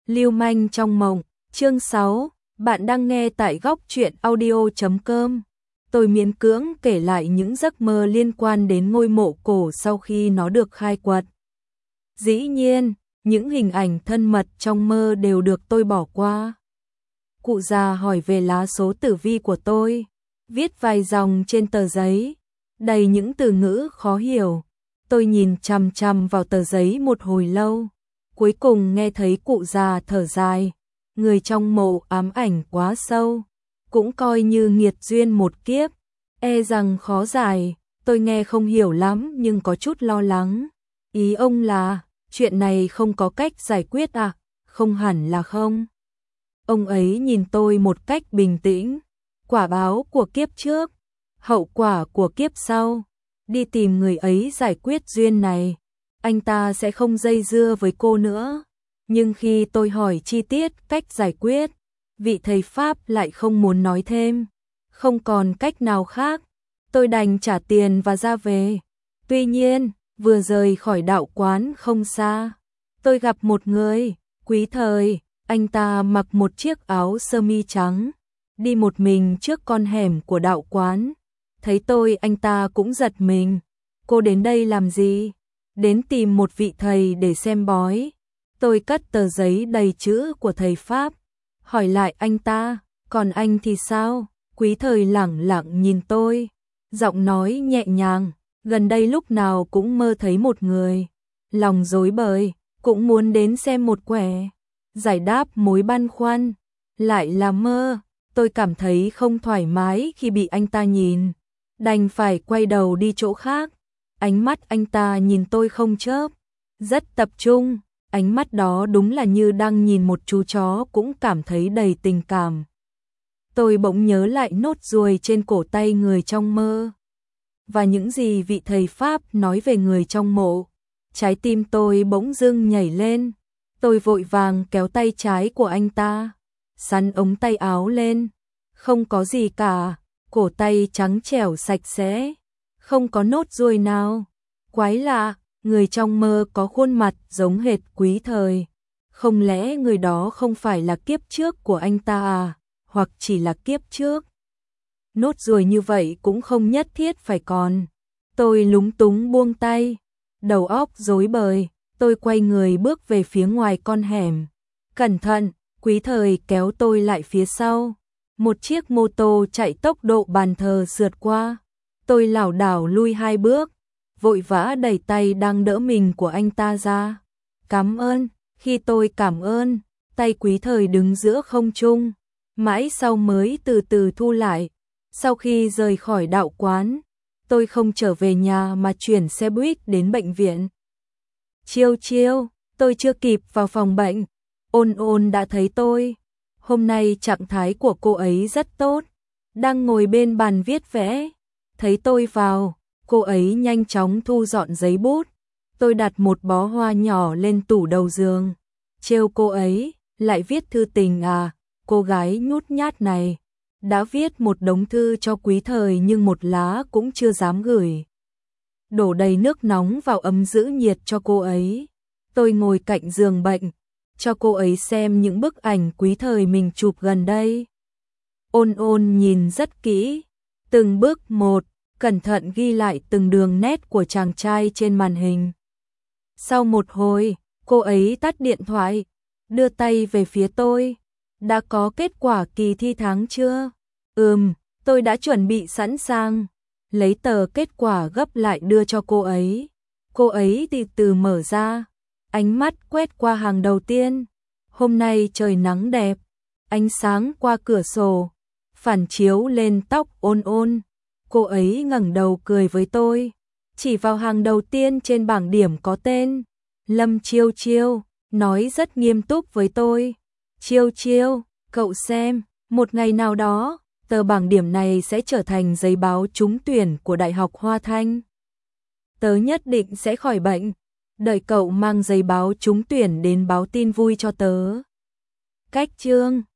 Lưu manh trong mộng, chương 6, bạn đang nghe tại góc truyện audio.com. Tôi miễn cưỡng kể lại những giấc mơ liên quan đến ngôi mộ cổ sau khi nó được khai quật. Dĩ nhiên, những hình ảnh thân mật trong mơ đều được tôi bỏ qua. Cụ già hỏi về lá số tử vi của tôi, viết vài dòng trên tờ giấy, đầy những từ ngữ khó hiểu. Tôi nhìn chằm chằm vào tờ giấy một hồi lâu, cuối cùng nghe thấy cụ già thở dài, người trong mộ ám ảnh quá sâu, cũng coi như nghiệt duyên một kiếp, e rằng khó giải. Tôi nghe không hiểu lắm nhưng có chút lo lắng. Ý ông là, chuyện này không có cách giải quyết à? Không hẳn là không. Ông ấy nhìn tôi một cách bình tĩnh, quả báo của kiếp trước, hậu quả của kiếp sau, đi tìm người ấy giải quyết duyên này, anh ta sẽ không dây dưa với cô nữa. Nhưng khi tôi hỏi chi tiết cách giải quyết, vị thầy Pháp lại không muốn nói thêm. Không còn cách nào khác, tôi đành trả tiền và ra về. Tuy nhiên, vừa rời khỏi đạo quán không xa, tôi gặp một người, Quý Thời. Anh ta mặc một chiếc áo sơ mi trắng, đi một mình trước con hẻm của đạo quán. Thấy tôi anh ta cũng giật mình. Cô đến đây làm gì? Đến tìm một vị thầy để xem bói. Tôi cất tờ giấy đầy chữ của thầy Pháp, hỏi lại anh ta, còn anh thì sao? Quý Thời lẳng lặng nhìn tôi, giọng nói nhẹ nhàng, gần đây lúc nào cũng mơ thấy một người, lòng rối bời, cũng muốn đến xem một quẻ, giải đáp mối băn khoăn, lại là mơ. Tôi cảm thấy không thoải mái khi bị anh ta nhìn, đành phải quay đầu đi chỗ khác. Ánh mắt anh ta nhìn tôi không chớp, rất tập trung, ánh mắt đó đúng là như đang nhìn một chú chó cũng cảm thấy đầy tình cảm. Tôi bỗng nhớ lại nốt ruồi trên cổ tay người trong mơ, và những gì vị thầy Pháp nói về người trong mộ. Trái tim tôi bỗng dưng nhảy lên, tôi vội vàng kéo tay trái của anh ta, xắn ống tay áo lên, không có gì cả, cổ tay trắng trẻo sạch sẽ, không có nốt ruồi nào. Quái lạ, người trong mơ có khuôn mặt giống hệt Quý Thời. Không lẽ người đó không phải là kiếp trước của anh ta à? Hoặc chỉ là kiếp trước? Nốt ruồi như vậy cũng không nhất thiết phải còn. Tôi lúng túng buông tay, đầu óc rối bời, tôi quay người bước về phía ngoài con hẻm. Cẩn thận, Quý Thời kéo tôi lại phía sau. Một chiếc mô tô chạy tốc độ bàn thờ sượt qua. Tôi lảo đảo lui 2 bước, vội vã đẩy tay đang đỡ mình của anh ta ra. Cảm ơn. Khi tôi cảm ơn, tay Quý Thời đứng giữa không trung, mãi sau mới từ từ thu lại. Sau khi rời khỏi đạo quán, tôi không trở về nhà mà chuyển xe buýt đến bệnh viện. Chiêu, tôi chưa kịp vào phòng bệnh, Ôn Ôn đã thấy tôi. Hôm nay trạng thái của cô ấy rất tốt, đang ngồi bên bàn viết vẽ. Thấy tôi vào, cô ấy nhanh chóng thu dọn giấy bút. Tôi đặt một bó hoa nhỏ lên tủ đầu giường. Trêu cô ấy, lại viết thư tình à? Cô gái nhút nhát này đã viết một đống thư cho Quý Thời nhưng một lá cũng chưa dám gửi. Đổ đầy nước nóng vào ấm giữ nhiệt cho cô ấy. Tôi ngồi cạnh giường bệnh, cho cô ấy xem những bức ảnh Quý Thời mình chụp gần đây. Ôn Ôn nhìn rất kỹ, từng bước một, cẩn thận ghi lại từng đường nét của chàng trai trên màn hình. Sau một hồi, cô ấy tắt điện thoại, đưa tay về phía tôi. Đã có kết quả kỳ thi tháng chưa? Tôi đã chuẩn bị sẵn sàng. Lấy tờ kết quả gấp lại đưa cho cô ấy. Cô ấy từ từ mở ra, ánh mắt quét qua hàng đầu tiên. Hôm nay trời nắng đẹp, ánh sáng qua cửa sổ phản chiếu lên tóc Ôn Ôn. Cô ấy ngẩng đầu cười với tôi, chỉ vào hàng đầu tiên trên bảng điểm có tên Lâm Chiêu, nói rất nghiêm túc với tôi. Chiêu, cậu xem, một ngày nào đó, tờ bảng điểm này sẽ trở thành giấy báo trúng tuyển của Đại học Hoa Thanh. Tớ nhất định sẽ khỏi bệnh, đợi cậu mang giấy báo trúng tuyển đến báo tin vui cho tớ. Cách chương